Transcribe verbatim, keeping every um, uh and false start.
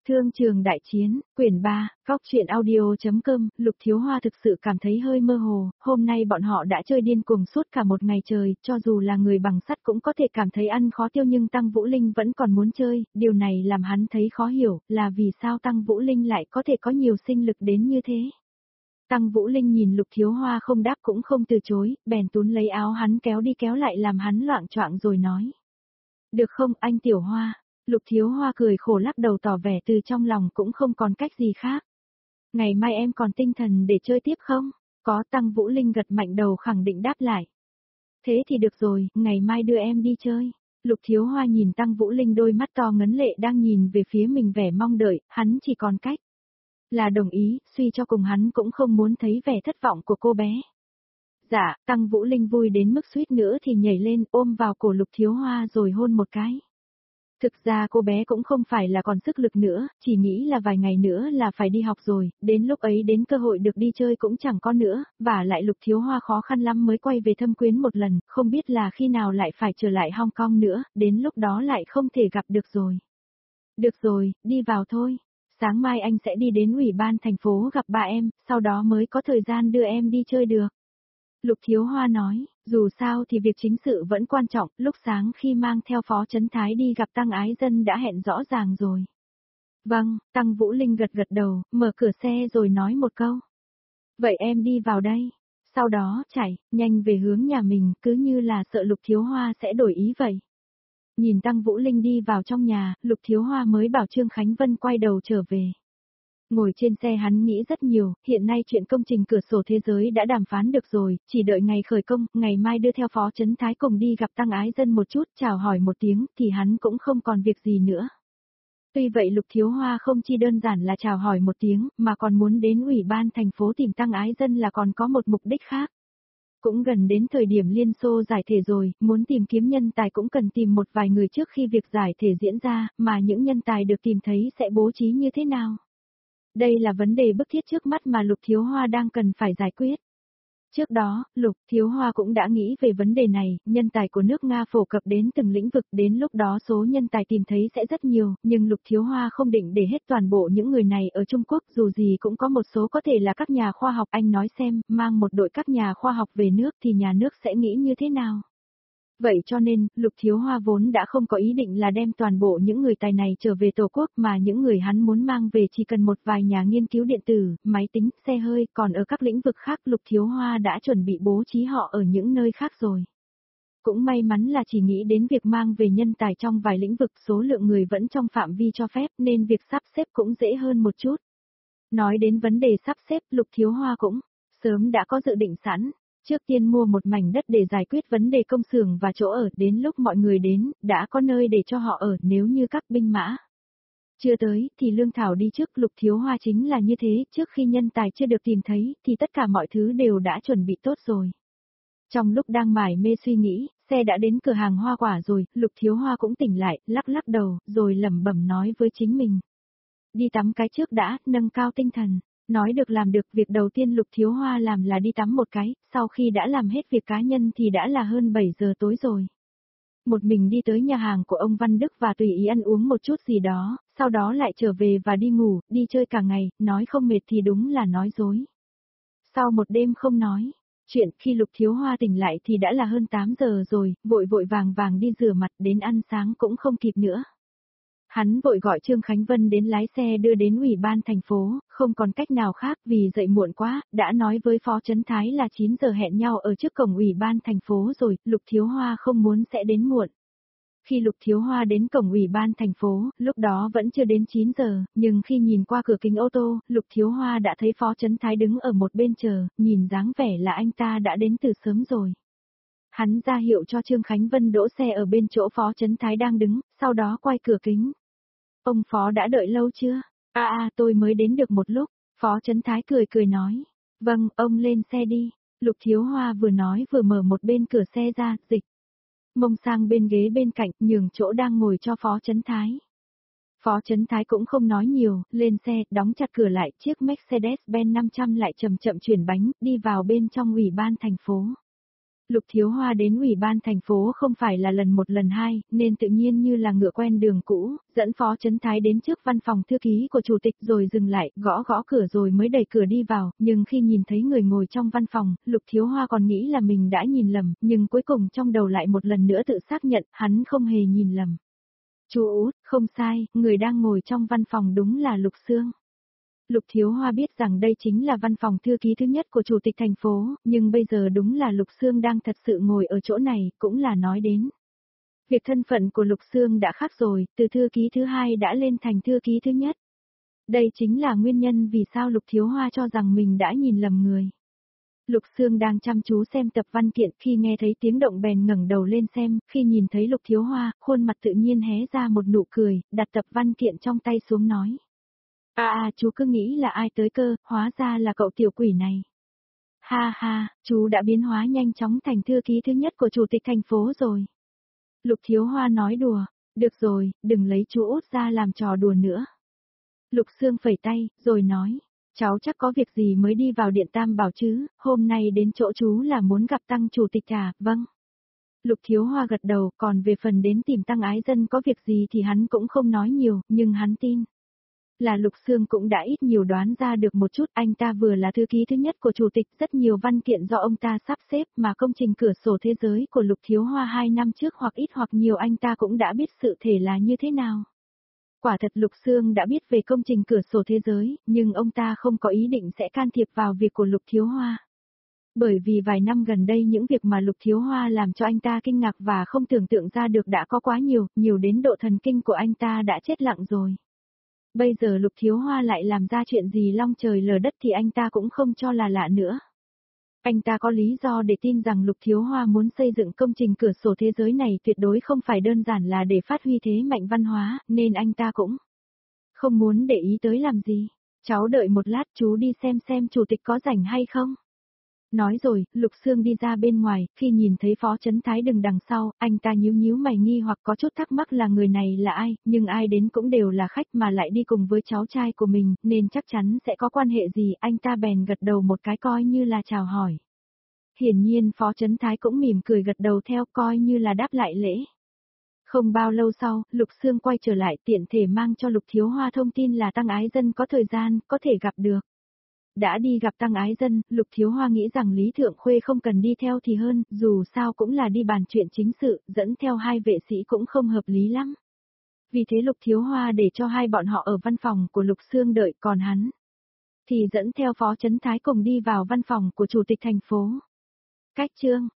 Thương trường đại chiến, quyển ba, góc truyện audio.com, Lục Thiếu Hoa thực sự cảm thấy hơi mơ hồ, hôm nay bọn họ đã chơi điên cuồng suốt cả một ngày trời, cho dù là người bằng sắt cũng có thể cảm thấy ăn khó tiêu nhưng Tăng Vũ Linh vẫn còn muốn chơi, điều này làm hắn thấy khó hiểu, là vì sao Tăng Vũ Linh lại có thể có nhiều sinh lực đến như thế. Tăng Vũ Linh nhìn Lục Thiếu Hoa không đáp cũng không từ chối, bèn túm lấy áo hắn kéo đi kéo lại làm hắn loạng choạng rồi nói. Được không anh Tiểu Hoa? Lục Thiếu Hoa cười khổ lắc đầu tỏ vẻ từ trong lòng cũng không còn cách gì khác. Ngày mai em còn tinh thần để chơi tiếp không? Có. Tăng Vũ Linh gật mạnh đầu khẳng định đáp lại. Thế thì được rồi, ngày mai đưa em đi chơi. Lục Thiếu Hoa nhìn Tăng Vũ Linh đôi mắt to ngấn lệ đang nhìn về phía mình vẻ mong đợi, hắn chỉ còn cách là đồng ý, suy cho cùng hắn cũng không muốn thấy vẻ thất vọng của cô bé. Dạ. Tăng Vũ Linh vui đến mức suýt nữa thì nhảy lên ôm vào cổ Lục Thiếu Hoa rồi hôn một cái. Thực ra cô bé cũng không phải là còn sức lực nữa, chỉ nghĩ là vài ngày nữa là phải đi học rồi, đến lúc ấy đến cơ hội được đi chơi cũng chẳng có nữa, và lại Lục Thiếu Hoa khó khăn lắm mới quay về Thâm Quyến một lần, không biết là khi nào lại phải trở lại Hong Kong nữa, đến lúc đó lại không thể gặp được rồi. Được rồi, đi vào thôi. Sáng mai anh sẽ đi đến ủy ban thành phố gặp ba em, sau đó mới có thời gian đưa em đi chơi được. Lục Thiếu Hoa nói, dù sao thì việc chính sự vẫn quan trọng, lúc sáng khi mang theo Phó Chấn Thái đi gặp Tăng Ái Dân đã hẹn rõ ràng rồi. Vâng. Tăng Vũ Linh gật gật đầu, mở cửa xe rồi nói một câu. Vậy em đi vào đây. Sau đó chạy, nhanh về hướng nhà mình, cứ như là sợ Lục Thiếu Hoa sẽ đổi ý vậy. Nhìn Tăng Vũ Linh đi vào trong nhà, Lục Thiếu Hoa mới bảo Trương Khánh Vân quay đầu trở về. Ngồi trên xe hắn nghĩ rất nhiều, hiện nay chuyện công trình cửa sổ thế giới đã đàm phán được rồi, chỉ đợi ngày khởi công, ngày mai đưa theo Phó Chấn Thái cùng đi gặp Tăng Ái Dân một chút, chào hỏi một tiếng, thì hắn cũng không còn việc gì nữa. Tuy vậy Lục Thiếu Hoa không chỉ đơn giản là chào hỏi một tiếng, mà còn muốn đến ủy ban thành phố tìm Tăng Ái Dân là còn có một mục đích khác. Cũng gần đến thời điểm Liên Xô giải thể rồi, muốn tìm kiếm nhân tài cũng cần tìm một vài người trước khi việc giải thể diễn ra, mà những nhân tài được tìm thấy sẽ bố trí như thế nào? Đây là vấn đề bức thiết trước mắt mà Lục Thiếu Hoa đang cần phải giải quyết. Trước đó, Lục Thiếu Hoa cũng đã nghĩ về vấn đề này, nhân tài của nước Nga phổ cập đến từng lĩnh vực, đến lúc đó số nhân tài tìm thấy sẽ rất nhiều, nhưng Lục Thiếu Hoa không định để hết toàn bộ những người này ở Trung Quốc, dù gì cũng có một số có thể là các nhà khoa học. Anh nói xem, mang một đội các nhà khoa học về nước thì nhà nước sẽ nghĩ như thế nào? Vậy cho nên, Lục Thiếu Hoa vốn đã không có ý định là đem toàn bộ những người tài này trở về Tổ quốc, mà những người hắn muốn mang về chỉ cần một vài nhà nghiên cứu điện tử, máy tính, xe hơi, còn ở các lĩnh vực khác Lục Thiếu Hoa đã chuẩn bị bố trí họ ở những nơi khác rồi. Cũng may mắn là chỉ nghĩ đến việc mang về nhân tài trong vài lĩnh vực, số lượng người vẫn trong phạm vi cho phép nên việc sắp xếp cũng dễ hơn một chút. Nói đến vấn đề sắp xếp, Lục Thiếu Hoa cũng sớm đã có dự định sẵn. Trước tiên mua một mảnh đất để giải quyết vấn đề công xưởng và chỗ ở, đến lúc mọi người đến, đã có nơi để cho họ ở. Nếu như các binh mã chưa tới, thì lương thảo đi trước. Lục Thiếu Hoa chính là như thế, trước khi nhân tài chưa được tìm thấy, thì tất cả mọi thứ đều đã chuẩn bị tốt rồi. Trong lúc đang mải mê suy nghĩ, xe đã đến cửa hàng hoa quả rồi, Lục Thiếu Hoa cũng tỉnh lại, lắc lắc đầu, rồi lẩm bẩm nói với chính mình. Đi tắm cái trước đã, nâng cao tinh thần. Nói được làm được, việc đầu tiên Lục Thiếu Hoa làm là đi tắm một cái, sau khi đã làm hết việc cá nhân thì đã là hơn bảy giờ tối rồi. Một mình đi tới nhà hàng của ông Văn Đức và tùy ý ăn uống một chút gì đó, sau đó lại trở về và đi ngủ, đi chơi cả ngày, nói không mệt thì đúng là nói dối. Sau một đêm không nói chuyện, khi Lục Thiếu Hoa tỉnh lại thì đã là hơn tám giờ rồi, vội vội vàng vàng đi rửa mặt, đến ăn sáng cũng không kịp nữa. Hắn vội gọi Trương Khánh Vân đến lái xe đưa đến ủy ban thành phố, không còn cách nào khác vì dậy muộn quá, đã nói với Phó Chấn Thái là chín giờ hẹn nhau ở trước cổng ủy ban thành phố rồi, Lục Thiếu Hoa không muốn sẽ đến muộn. Khi Lục Thiếu Hoa đến cổng ủy ban thành phố, lúc đó vẫn chưa đến chín giờ, nhưng khi nhìn qua cửa kính ô tô, Lục Thiếu Hoa đã thấy Phó Chấn Thái đứng ở một bên chờ, nhìn dáng vẻ là anh ta đã đến từ sớm rồi. Hắn ra hiệu cho Trương Khánh Vân đỗ xe ở bên chỗ Phó Chấn Thái đang đứng, sau đó quay cửa kính. Ông Phó đã đợi lâu chưa? À à, tôi mới đến được một lúc. Phó Chấn Thái cười cười nói. Vâng, ông lên xe đi. Lục Thiếu Hoa vừa nói vừa mở một bên cửa xe ra, dịch mông sang bên ghế bên cạnh, nhường chỗ đang ngồi cho Phó Chấn Thái. Phó Chấn Thái cũng không nói nhiều, lên xe, đóng chặt cửa lại, chiếc Mercedes-Benz năm trăm lại chậm chậm chuyển bánh, đi vào bên trong ủy ban thành phố. Lục Thiếu Hoa đến ủy ban thành phố không phải là lần một lần hai, nên tự nhiên như là ngựa quen đường cũ, dẫn Phó Chấn Thái đến trước văn phòng thư ký của chủ tịch rồi dừng lại, gõ gõ cửa rồi mới đẩy cửa đi vào, nhưng khi nhìn thấy người ngồi trong văn phòng, Lục Thiếu Hoa còn nghĩ là mình đã nhìn lầm, nhưng cuối cùng trong đầu lại một lần nữa tự xác nhận, hắn không hề nhìn lầm. Chú Út, không sai, người đang ngồi trong văn phòng đúng là Lục Xương. Lục Thiếu Hoa biết rằng đây chính là văn phòng thư ký thứ nhất của chủ tịch thành phố, nhưng bây giờ đúng là Lục Xương đang thật sự ngồi ở chỗ này, cũng là nói đến. Việc thân phận của Lục Xương đã khác rồi, từ thư ký thứ hai đã lên thành thư ký thứ nhất. Đây chính là nguyên nhân vì sao Lục Thiếu Hoa cho rằng mình đã nhìn lầm người. Lục Xương đang chăm chú xem tập văn kiện, khi nghe thấy tiếng động bèn ngẩng đầu lên xem, khi nhìn thấy Lục Thiếu Hoa, khuôn mặt tự nhiên hé ra một nụ cười, đặt tập văn kiện trong tay xuống nói. À à, chú cứ nghĩ là ai tới cơ, hóa ra là cậu tiểu quỷ này. Ha ha, chú đã biến hóa nhanh chóng thành thư ký thứ nhất của chủ tịch thành phố rồi. Lục Thiếu Hoa nói đùa, được rồi, đừng lấy chú Út ra làm trò đùa nữa. Lục Xương phẩy tay, rồi nói, cháu chắc có việc gì mới đi vào điện Tam Bảo chứ, hôm nay đến chỗ chú là muốn gặp Tăng chủ tịch à, vâng. Lục Thiếu Hoa gật đầu, còn về phần đến tìm Tăng Ái Dân có việc gì thì hắn cũng không nói nhiều, nhưng hắn tin. Là Lục Xương cũng đã ít nhiều đoán ra được một chút, anh ta vừa là thư ký thứ nhất của chủ tịch, rất nhiều văn kiện do ông ta sắp xếp mà công trình cửa sổ thế giới của Lục Thiếu Hoa hai năm trước hoặc ít hoặc nhiều anh ta cũng đã biết sự thể là như thế nào. Quả thật Lục Xương đã biết về công trình cửa sổ thế giới, nhưng ông ta không có ý định sẽ can thiệp vào việc của Lục Thiếu Hoa. Bởi vì vài năm gần đây những việc mà Lục Thiếu Hoa làm cho anh ta kinh ngạc và không tưởng tượng ra được đã có quá nhiều, nhiều đến độ thần kinh của anh ta đã chết lặng rồi. Bây giờ Lục Thiếu Hoa lại làm ra chuyện gì long trời lở đất thì anh ta cũng không cho là lạ nữa. Anh ta có lý do để tin rằng Lục Thiếu Hoa muốn xây dựng công trình cửa sổ thế giới này tuyệt đối không phải đơn giản là để phát huy thế mạnh văn hóa, nên anh ta cũng không muốn để ý tới làm gì. Cháu đợi một lát chú đi xem xem chủ tịch có rảnh hay không. Nói rồi, Lục Xương đi ra bên ngoài, khi nhìn thấy Phó Chấn Thái đứng đằng sau, anh ta nhíu nhíu mày nghi hoặc có chút thắc mắc là người này là ai, nhưng ai đến cũng đều là khách mà lại đi cùng với cháu trai của mình, nên chắc chắn sẽ có quan hệ gì, anh ta bèn gật đầu một cái coi như là chào hỏi. Hiển nhiên Phó Chấn Thái cũng mỉm cười gật đầu theo coi như là đáp lại lễ. Không bao lâu sau, Lục Xương quay trở lại tiện thể mang cho Lục Thiếu Hoa thông tin là Tăng Ái Dân có thời gian, có thể gặp được. Đã đi gặp Tăng Ái Dân, Lục Thiếu Hoa nghĩ rằng Lý Thượng Khuê không cần đi theo thì hơn, dù sao cũng là đi bàn chuyện chính sự, dẫn theo hai vệ sĩ cũng không hợp lý lắm. Vì thế Lục Thiếu Hoa để cho hai bọn họ ở văn phòng của Lục Xương đợi, còn hắn thì dẫn theo Phó Chấn Thái cùng đi vào văn phòng của Chủ tịch thành phố. Cách chương